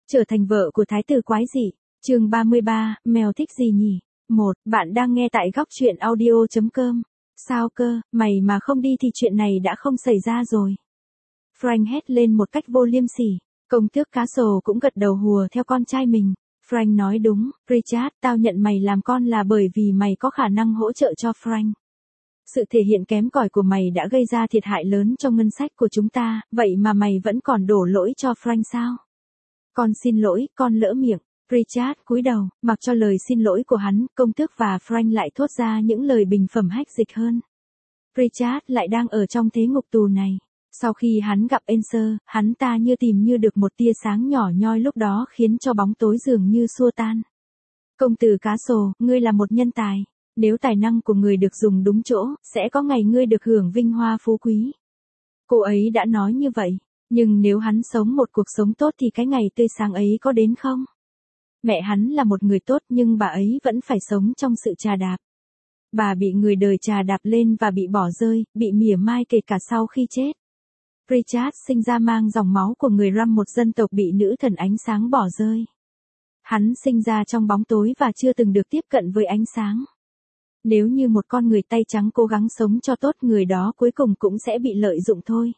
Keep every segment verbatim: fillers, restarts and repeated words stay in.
Trở thành vợ của thái tử quái dị. Chương ba mươi ba, mèo thích gì nhỉ? một. Bạn đang nghe tại góc truyện audio chấm com. Sao cơ, mày mà không đi thì chuyện này đã không xảy ra rồi. Frank hét lên một cách vô liêm sỉ. Công tước Castle cũng gật đầu hùa theo con trai mình. Frank nói đúng, Richard, tao nhận mày làm con là bởi vì mày có khả năng hỗ trợ cho Frank. Sự thể hiện kém cỏi của mày đã gây ra thiệt hại lớn cho ngân sách của chúng ta, vậy mà mày vẫn còn đổ lỗi cho Frank sao? Con xin lỗi, con lỡ miệng. Richard cúi đầu, mặc cho lời xin lỗi của hắn, công tước và Frank lại thốt ra những lời bình phẩm hách dịch hơn. Richard lại đang ở trong thế ngục tù này. Sau khi hắn gặp Enser, hắn ta như tìm như được một tia sáng nhỏ nhoi lúc đó khiến cho bóng tối dường như xua tan. Công tử Castle, ngươi là một nhân tài. Nếu tài năng của người được dùng đúng chỗ, sẽ có ngày ngươi được hưởng vinh hoa phú quý. Cô ấy đã nói như vậy. Nhưng nếu hắn sống một cuộc sống tốt thì cái ngày tươi sáng ấy có đến không? Mẹ hắn là một người tốt nhưng bà ấy vẫn phải sống trong sự trà đạp. Bà bị người đời trà đạp lên và bị bỏ rơi, bị mỉa mai kể cả sau khi chết. Richard sinh ra mang dòng máu của người Ram, một dân tộc bị nữ thần ánh sáng bỏ rơi. Hắn sinh ra trong bóng tối và chưa từng được tiếp cận với ánh sáng. Nếu như một con người tay trắng cố gắng sống cho tốt, người đó cuối cùng cũng sẽ bị lợi dụng thôi.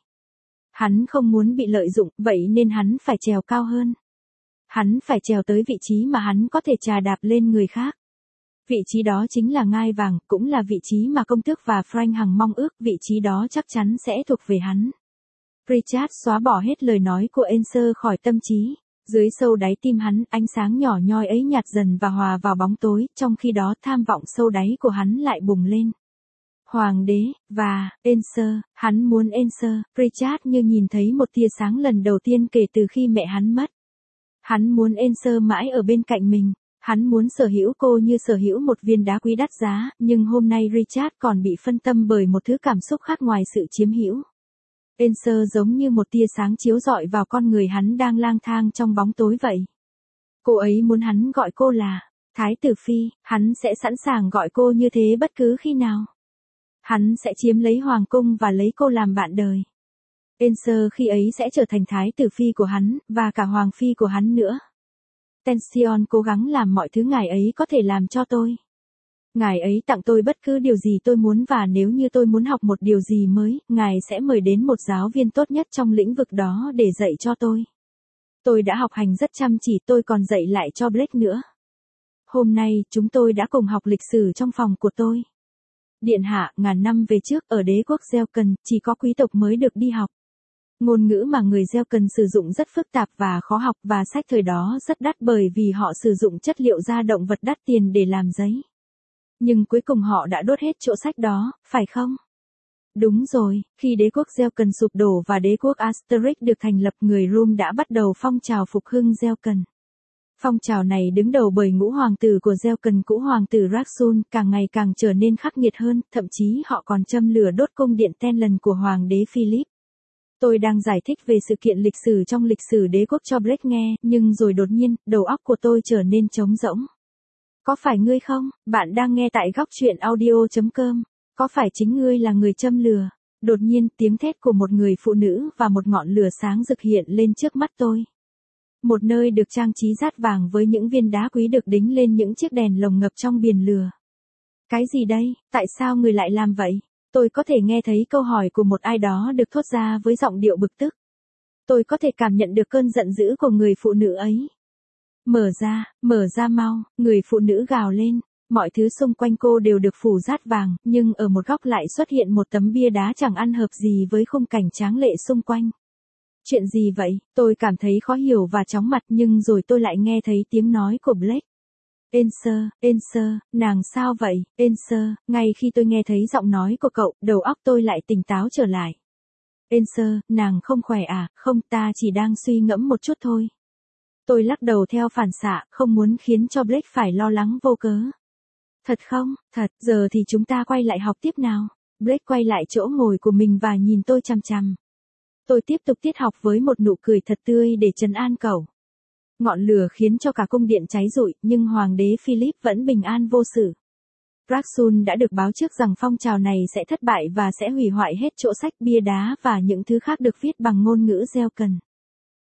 Hắn không muốn bị lợi dụng, vậy nên hắn phải trèo cao hơn. Hắn phải trèo tới vị trí mà hắn có thể trà đạp lên người khác. Vị trí đó chính là ngai vàng, cũng là vị trí mà công tước và Frank hằng mong ước, vị trí đó chắc chắn sẽ thuộc về hắn. Richard xóa bỏ hết lời nói của Enser khỏi tâm trí. Dưới sâu đáy tim hắn, ánh sáng nhỏ nhoi ấy nhạt dần và hòa vào bóng tối, trong khi đó tham vọng sâu đáy của hắn lại bùng lên. Hoàng đế, và, Enser, hắn muốn Enser. Richard như nhìn thấy một tia sáng lần đầu tiên kể từ khi mẹ hắn mất. Hắn muốn Enser mãi ở bên cạnh mình. Hắn muốn sở hữu cô như sở hữu một viên đá quý đắt giá, nhưng hôm nay Richard còn bị phân tâm bởi một thứ cảm xúc khác ngoài sự chiếm hữu. Enser giống như một tia sáng chiếu rọi vào con người hắn đang lang thang trong bóng tối vậy. Cô ấy muốn hắn gọi cô là Thái tử Phi, hắn sẽ sẵn sàng gọi cô như thế bất cứ khi nào. Hắn sẽ chiếm lấy hoàng cung và lấy cô làm bạn đời. Enser khi ấy sẽ trở thành Thái tử Phi của hắn, và cả Hoàng Phi của hắn nữa. Tension cố gắng làm mọi thứ ngài ấy có thể làm cho tôi. Ngài ấy tặng tôi bất cứ điều gì tôi muốn, và nếu như tôi muốn học một điều gì mới, ngài sẽ mời đến một giáo viên tốt nhất trong lĩnh vực đó để dạy cho tôi. Tôi đã học hành rất chăm chỉ, tôi còn dạy lại cho Blake nữa. Hôm nay, chúng tôi đã cùng học lịch sử trong phòng của tôi. Điện hạ, ngàn năm về trước, ở đế quốc Zelkan, chỉ có quý tộc mới được đi học. Ngôn ngữ mà người Zelkan sử dụng rất phức tạp và khó học, và sách thời đó rất đắt bởi vì họ sử dụng chất liệu da động vật đắt tiền để làm giấy. Nhưng cuối cùng họ đã đốt hết chỗ sách đó, phải không? Đúng rồi, khi đế quốc Zelkan sụp đổ và đế quốc Asterix được thành lập, người Rum đã bắt đầu phong trào phục hưng Zelkan. Phong trào này đứng đầu bởi ngũ hoàng tử của Zelkan, cũ hoàng tử Raksun, càng ngày càng trở nên khắc nghiệt hơn, thậm chí họ còn châm lửa đốt cung điện Tenlan của hoàng đế Philip. Tôi đang giải thích về sự kiện lịch sử trong lịch sử đế quốc cho Blake nghe, nhưng rồi đột nhiên, đầu óc của tôi trở nên trống rỗng. Có phải ngươi không? Bạn đang nghe tại góc truyện audio chấm com. Có phải chính ngươi là người châm lửa? Đột nhiên, tiếng thét của một người phụ nữ và một ngọn lửa sáng rực hiện lên trước mắt tôi. Một nơi được trang trí rát vàng với những viên đá quý được đính lên những chiếc đèn lồng ngập trong biển lửa. Cái gì đây? Tại sao người lại làm vậy? Tôi có thể nghe thấy câu hỏi của một ai đó được thốt ra với giọng điệu bực tức. Tôi có thể cảm nhận được cơn giận dữ của người phụ nữ ấy. Mở ra, mở ra mau, người phụ nữ gào lên. Mọi thứ xung quanh cô đều được phủ rát vàng, nhưng ở một góc lại xuất hiện một tấm bia đá chẳng ăn hợp gì với khung cảnh tráng lệ xung quanh. Chuyện gì vậy? Tôi cảm thấy khó hiểu và chóng mặt, nhưng rồi tôi lại nghe thấy tiếng nói của Blake. Enser, Enser, nàng sao vậy? Enser, ngay khi tôi nghe thấy giọng nói của cậu, đầu óc tôi lại tỉnh táo trở lại. Enser, nàng không khỏe à? Không, ta chỉ đang suy ngẫm một chút thôi. Tôi lắc đầu theo phản xạ, không muốn khiến cho Blake phải lo lắng vô cớ. Thật không? Thật, giờ thì chúng ta quay lại học tiếp nào. Blake quay lại chỗ ngồi của mình và nhìn tôi chằm chằm. Tôi tiếp tục tiết học với một nụ cười thật tươi để trấn an cậu. Ngọn lửa khiến cho cả cung điện cháy rụi, nhưng hoàng đế Philip vẫn bình an vô sự. Raksun đã được báo trước rằng phong trào này sẽ thất bại và sẽ hủy hoại hết chỗ sách, bia đá và những thứ khác được viết bằng ngôn ngữ Zelkan.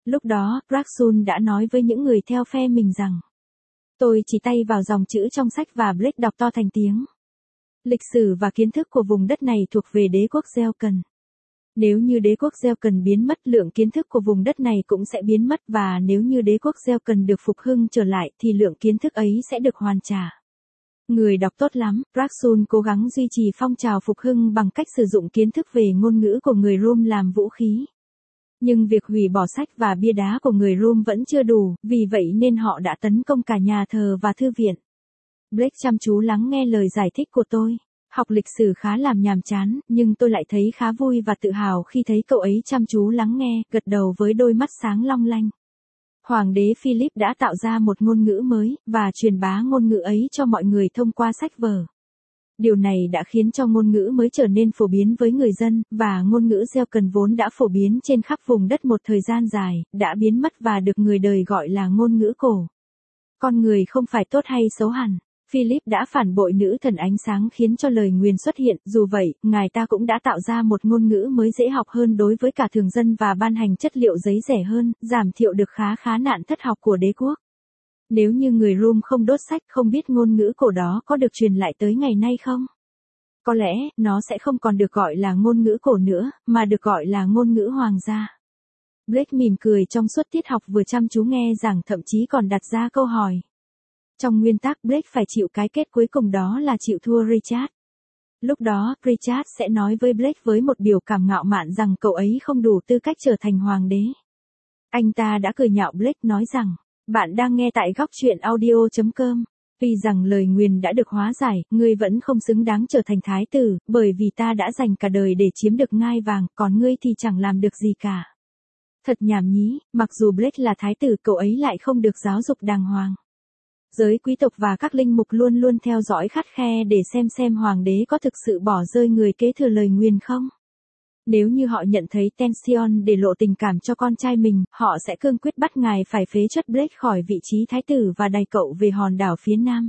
Lúc đó, Rasul đã nói với những người theo phe mình rằng, tôi chỉ tay vào dòng chữ trong sách và Blake đọc to thành tiếng. Lịch sử và kiến thức của vùng đất này thuộc về đế quốc Zelkan. Nếu như đế quốc Zelkan biến mất, lượng kiến thức của vùng đất này cũng sẽ biến mất, và nếu như đế quốc Zelkan được phục hưng trở lại thì lượng kiến thức ấy sẽ được hoàn trả. Người đọc tốt lắm, Rasul cố gắng duy trì phong trào phục hưng bằng cách sử dụng kiến thức về ngôn ngữ của người Rum làm vũ khí. Nhưng việc hủy bỏ sách và bia đá của người Rum vẫn chưa đủ, vì vậy nên họ đã tấn công cả nhà thờ và thư viện. Blake chăm chú lắng nghe lời giải thích của tôi. Học lịch sử khá làm nhàm chán, nhưng tôi lại thấy khá vui và tự hào khi thấy cậu ấy chăm chú lắng nghe, gật đầu với đôi mắt sáng long lanh. Hoàng đế Philip đã tạo ra một ngôn ngữ mới, và truyền bá ngôn ngữ ấy cho mọi người thông qua sách vở. Điều này đã khiến cho ngôn ngữ mới trở nên phổ biến với người dân, và ngôn ngữ Zelkan vốn đã phổ biến trên khắp vùng đất một thời gian dài, đã biến mất và được người đời gọi là ngôn ngữ cổ. Con người không phải tốt hay xấu hẳn. Philip đã phản bội nữ thần ánh sáng khiến cho lời nguyền xuất hiện, dù vậy, ngài ta cũng đã tạo ra một ngôn ngữ mới dễ học hơn đối với cả thường dân và ban hành chất liệu giấy rẻ hơn, giảm thiểu được khá khá nạn thất học của đế quốc. Nếu như người Rum không đốt sách, không biết ngôn ngữ cổ đó có được truyền lại tới ngày nay không? Có lẽ, nó sẽ không còn được gọi là ngôn ngữ cổ nữa, mà được gọi là ngôn ngữ hoàng gia. Blake mỉm cười trong suốt tiết học, vừa chăm chú nghe giảng, thậm chí còn đặt ra câu hỏi. Trong nguyên tắc, Blake phải chịu cái kết cuối cùng, đó là chịu thua Richard. Lúc đó, Richard sẽ nói với Blake với một biểu cảm ngạo mạn rằng cậu ấy không đủ tư cách trở thành hoàng đế. Anh ta đã cười nhạo Blake, nói rằng, bạn đang nghe tại góc truyện audio chấm com. Vì rằng lời nguyền đã được hóa giải, ngươi vẫn không xứng đáng trở thành thái tử, bởi vì ta đã dành cả đời để chiếm được ngai vàng, còn ngươi thì chẳng làm được gì cả. Thật nhảm nhí, mặc dù Blake là thái tử, cậu ấy lại không được giáo dục đàng hoàng. Giới quý tộc và các linh mục luôn luôn theo dõi khắt khe để xem xem hoàng đế có thực sự bỏ rơi người kế thừa lời nguyền không. Nếu như họ nhận thấy Tension để lộ tình cảm cho con trai mình, họ sẽ cương quyết bắt ngài phải phế truất Blake khỏi vị trí thái tử và đày cậu về hòn đảo phía nam.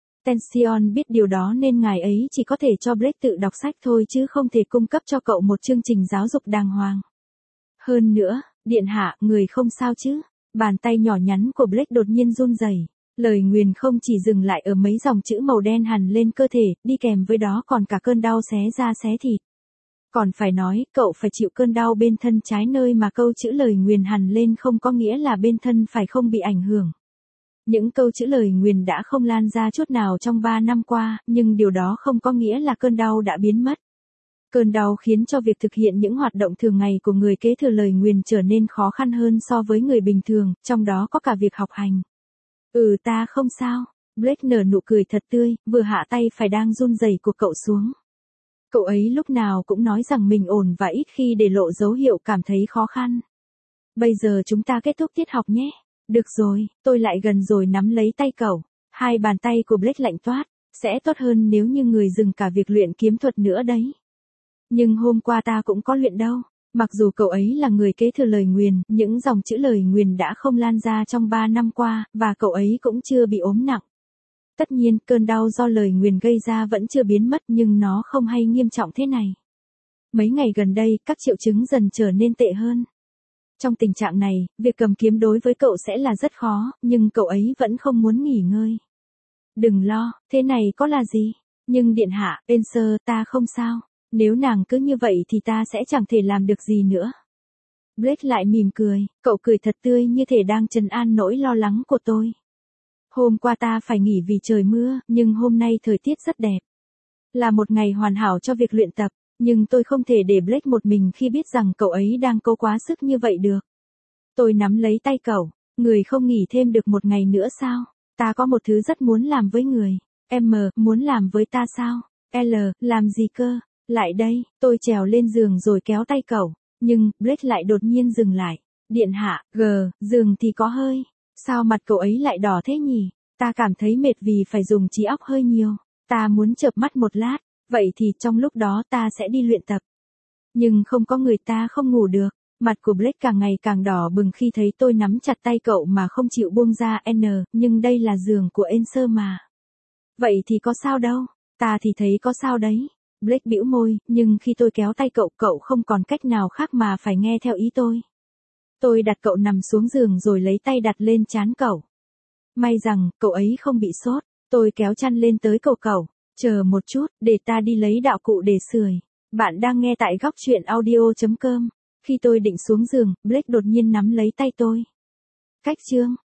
Tension biết điều đó nên ngài ấy chỉ có thể cho Blake tự đọc sách thôi chứ không thể cung cấp cho cậu một chương trình giáo dục đàng hoàng. Hơn nữa, điện hạ, người không sao chứ? Bàn tay nhỏ nhắn của Blake đột nhiên run rẩy. Lời nguyền không chỉ dừng lại ở mấy dòng chữ màu đen hằn lên cơ thể, đi kèm với đó còn cả cơn đau xé da xé thịt. Còn phải nói, cậu phải chịu cơn đau bên thân trái, nơi mà câu chữ lời nguyền hằn lên không có nghĩa là bên thân phải không bị ảnh hưởng. Những câu chữ lời nguyền đã không lan ra chút nào trong ba năm qua, nhưng điều đó không có nghĩa là cơn đau đã biến mất. Cơn đau khiến cho việc thực hiện những hoạt động thường ngày của người kế thừa lời nguyền trở nên khó khăn hơn so với người bình thường, trong đó có cả việc học hành. Ừ, ta không sao. Blake nở nụ cười thật tươi, vừa hạ tay phải đang run rẩy của cậu xuống. Cậu ấy lúc nào cũng nói rằng mình ổn và ít khi để lộ dấu hiệu cảm thấy khó khăn. Bây giờ chúng ta kết thúc tiết học nhé. Được rồi, tôi lại gần rồi nắm lấy tay cậu. Hai bàn tay của Blake lạnh toát. Sẽ tốt hơn nếu như người dừng cả việc luyện kiếm thuật nữa đấy. Nhưng hôm qua ta cũng có luyện đâu. Mặc dù cậu ấy là người kế thừa lời nguyền, những dòng chữ lời nguyền đã không lan ra trong ba năm qua, và cậu ấy cũng chưa bị ốm nặng. Tất nhiên, cơn đau do lời nguyền gây ra vẫn chưa biến mất, nhưng nó không hay nghiêm trọng thế này. Mấy ngày gần đây, các triệu chứng dần trở nên tệ hơn. Trong tình trạng này, việc cầm kiếm đối với cậu sẽ là rất khó, nhưng cậu ấy vẫn không muốn nghỉ ngơi. Đừng lo, thế này có là gì? Nhưng điện hạ, Spencer, ta không sao. Nếu nàng cứ như vậy thì ta sẽ chẳng thể làm được gì nữa. Blake lại mỉm cười, cậu cười thật tươi như thể đang trấn an nỗi lo lắng của tôi. Hôm qua ta phải nghỉ vì trời mưa, nhưng hôm nay thời tiết rất đẹp. Là một ngày hoàn hảo cho việc luyện tập, nhưng tôi không thể để Blake một mình khi biết rằng cậu ấy đang cố quá sức như vậy được. Tôi nắm lấy tay cậu, người không nghỉ thêm được một ngày nữa sao? Ta có một thứ rất muốn làm với người. M, muốn làm với ta sao? L, làm gì cơ? Lại đây, tôi trèo lên giường rồi kéo tay cậu, nhưng, Blake lại đột nhiên dừng lại. Điện hạ, G, giường thì có hơi. Sao mặt cậu ấy lại đỏ thế nhỉ? Ta cảm thấy mệt vì phải dùng trí óc hơi nhiều. Ta muốn chợp mắt một lát, vậy thì trong lúc đó ta sẽ đi luyện tập. Nhưng không có người, ta không ngủ được. Mặt của Blake càng ngày càng đỏ bừng khi thấy tôi nắm chặt tay cậu mà không chịu buông ra. N, nhưng đây là giường của Enser mà. Vậy thì có sao đâu, ta thì thấy có sao đấy. Blake bĩu môi, nhưng khi tôi kéo tay cậu, cậu không còn cách nào khác mà phải nghe theo ý tôi. Tôi đặt cậu nằm xuống giường rồi lấy tay đặt lên trán cậu. May rằng, cậu ấy không bị sốt. Tôi kéo chăn lên tới cổ cậu. Chờ một chút, để ta đi lấy đạo cụ để sưởi. Bạn đang nghe tại góc truyện audio.com. Khi tôi định xuống giường, Blake đột nhiên nắm lấy tay tôi. Cách chương.